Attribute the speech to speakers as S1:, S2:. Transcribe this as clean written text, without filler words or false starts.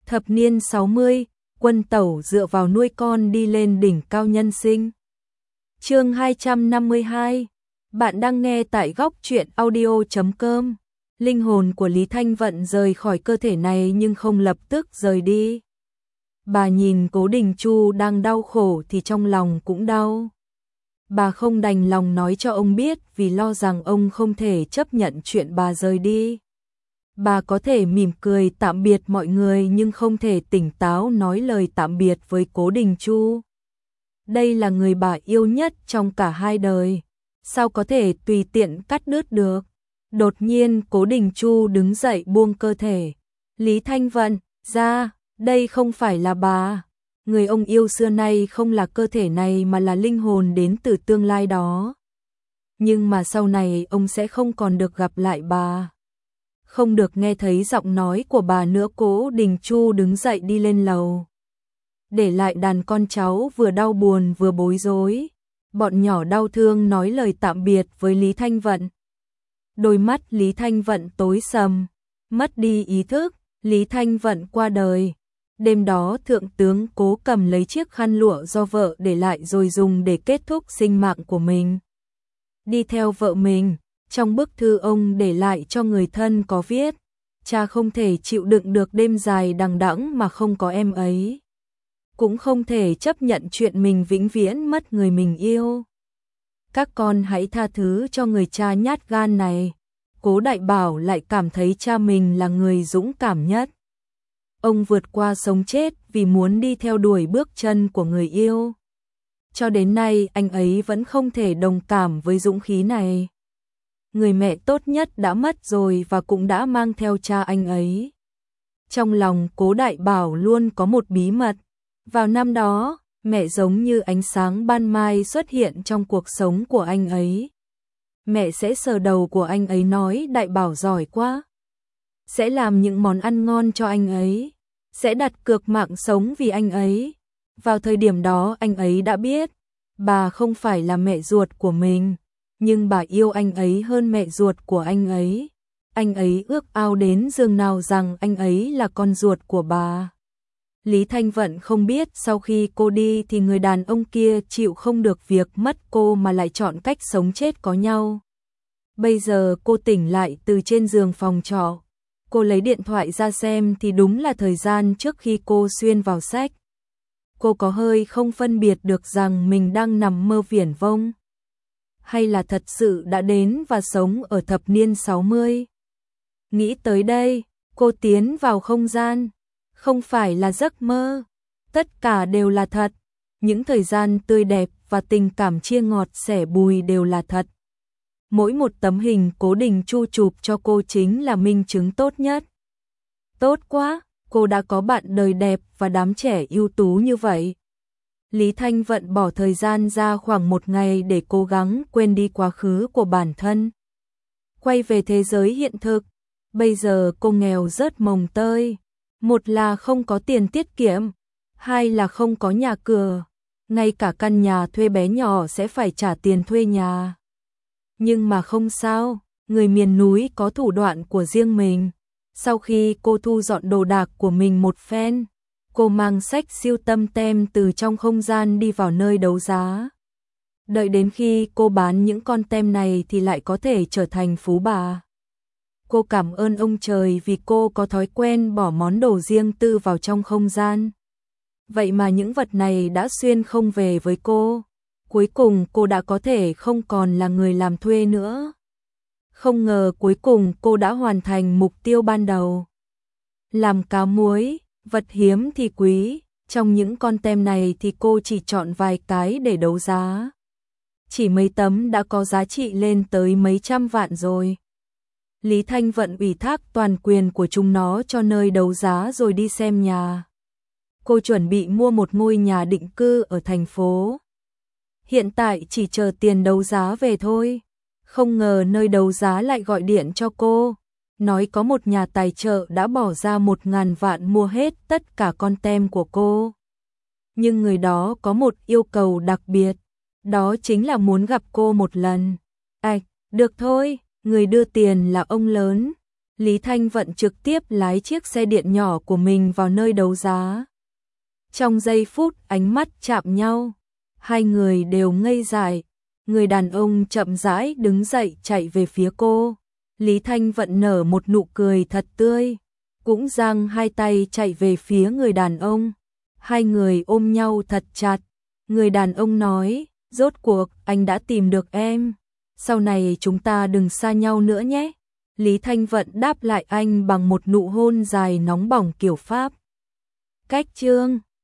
S1: Thập niên 60, Quân Tẩu dựa vào nuôi con đi lên đỉnh cao nhân sinh. Chương 252. Bạn đang nghe tại góc truyện audio.com. Linh hồn của Lý Thanh Vận rời khỏi cơ thể này nhưng không lập tức rời đi. Bà nhìn Cố Đình Chu đang đau khổ thì trong lòng cũng đau. Bà không đành lòng nói cho ông biết vì lo rằng ông không thể chấp nhận chuyện bà rời đi. Bà có thể mỉm cười tạm biệt mọi người nhưng không thể tỉnh táo nói lời tạm biệt với Cố Đình Chu. Đây là người bà yêu nhất trong cả hai đời, sao có thể tùy tiện cắt đứt được. Đột nhiên Cố Đình Chu đứng dậy buông cơ thể. Lý Thanh Vận, ra, đây không phải là bà. Người ông yêu xưa nay không là cơ thể này mà là linh hồn đến từ tương lai đó. Nhưng mà sau này ông sẽ không còn được gặp lại bà. Không được nghe thấy giọng nói của bà nữa. Cố Đình Chu đứng dậy đi lên lầu. Để lại đàn con cháu vừa đau buồn vừa bối rối. Bọn nhỏ đau thương nói lời tạm biệt với Lý Thanh Vận. Đôi mắt Lý Thanh Vận tối sầm, mất đi ý thức. Lý Thanh Vận qua đời. Đêm đó Thượng tướng Cố cầm lấy chiếc khăn lụa do vợ để lại rồi dùng để kết thúc sinh mạng của mình. Đi theo vợ mình, trong bức thư ông để lại cho người thân có viết, cha không thể chịu đựng được đêm dài đằng đẵng mà không có em ấy. Cũng không thể chấp nhận chuyện mình vĩnh viễn mất người mình yêu. Các con hãy tha thứ cho người cha nhát gan này. Cố Đại Bảo lại cảm thấy cha mình là người dũng cảm nhất. Ông vượt qua sống chết vì muốn đi theo đuổi bước chân của người yêu. Cho đến nay anh ấy vẫn không thể đồng cảm với dũng khí này. Người mẹ tốt nhất đã mất rồi và cũng đã mang theo cha anh ấy. Trong lòng Cố Đại Bảo luôn có một bí mật. Vào năm đó, mẹ giống như ánh sáng ban mai xuất hiện trong cuộc sống của anh ấy. Mẹ sẽ sờ đầu của anh ấy nói Đại Bảo giỏi quá. Sẽ làm những món ăn ngon cho anh ấy. Sẽ đặt cược mạng sống vì anh ấy. Vào thời điểm đó anh ấy đã biết, bà không phải là mẹ ruột của mình, nhưng bà yêu anh ấy hơn mẹ ruột của anh ấy. Anh ấy ước ao đến giường nào rằng anh ấy là con ruột của bà. Lý Thanh Vận không biết sau khi cô đi thì người đàn ông kia chịu không được việc mất cô mà lại chọn cách sống chết có nhau. Bây giờ cô tỉnh lại từ trên giường phòng trọ. Cô lấy điện thoại ra xem thì đúng là thời gian trước khi cô xuyên vào sách. Cô có hơi không phân biệt được rằng mình đang nằm mơ viển vông, hay là thật sự đã đến và sống ở thập niên 60. Nghĩ tới đây, cô tiến vào không gian. Không phải là giấc mơ, tất cả đều là thật. Những thời gian tươi đẹp và tình cảm chia ngọt sẻ bùi đều là thật. Mỗi một tấm hình Cố Đình Chu chụp cho cô chính là minh chứng tốt nhất. Tốt quá, cô đã có bạn đời đẹp và đám trẻ ưu tú như vậy. Lý Thanh Vận bỏ thời gian ra khoảng một ngày để cố gắng quên đi quá khứ của bản thân. Quay về thế giới hiện thực, bây giờ cô nghèo rớt mồng tơi. Một là không có tiền tiết kiệm, hai là không có nhà cửa. Ngay cả căn nhà thuê bé nhỏ sẽ phải trả tiền thuê nhà. Nhưng mà không sao, người miền núi có thủ đoạn của riêng mình. Sau khi cô thu dọn đồ đạc của mình một phen, cô mang sách siêu tầm tem từ trong không gian đi vào nơi đấu giá. Đợi đến khi cô bán những con tem này thì lại có thể trở thành phú bà. Cô cảm ơn ông trời vì cô có thói quen bỏ món đồ riêng tư vào trong không gian. Vậy mà những vật này đã xuyên không về với cô. Cuối cùng cô đã có thể không còn là người làm thuê nữa. Không ngờ cuối cùng cô đã hoàn thành mục tiêu ban đầu. Làm cá muối, vật hiếm thì quý. Trong những con tem này thì cô chỉ chọn vài cái để đấu giá. Chỉ mấy tấm đã có giá trị lên tới mấy trăm vạn rồi. Lý Thanh Vận ủy thác toàn quyền của chúng nó cho nơi đấu giá rồi đi xem nhà. Cô chuẩn bị mua một ngôi nhà định cư ở thành phố. Hiện tại chỉ chờ tiền đấu giá về thôi. Không ngờ nơi đấu giá lại gọi điện cho cô. Nói có một nhà tài trợ đã bỏ ra 1.000 vạn mua hết tất cả con tem của cô. Nhưng người đó có một yêu cầu đặc biệt. Đó chính là muốn gặp cô một lần. Được thôi. Người đưa tiền là ông lớn. Lý Thanh Vận trực tiếp lái chiếc xe điện nhỏ của mình vào nơi đấu giá. Trong giây phút ánh mắt chạm nhau, hai người đều ngây dại. Người đàn ông chậm rãi đứng dậy chạy về phía cô. Lý Thanh Vận nở một nụ cười thật tươi, cũng giang hai tay chạy về phía người đàn ông. Hai người ôm nhau thật chặt. Người đàn ông nói, rốt cuộc anh đã tìm được em. Sau này chúng ta đừng xa nhau nữa nhé. Lý Thanh Vận đáp lại anh bằng một nụ hôn dài nóng bỏng kiểu Pháp. Cách chương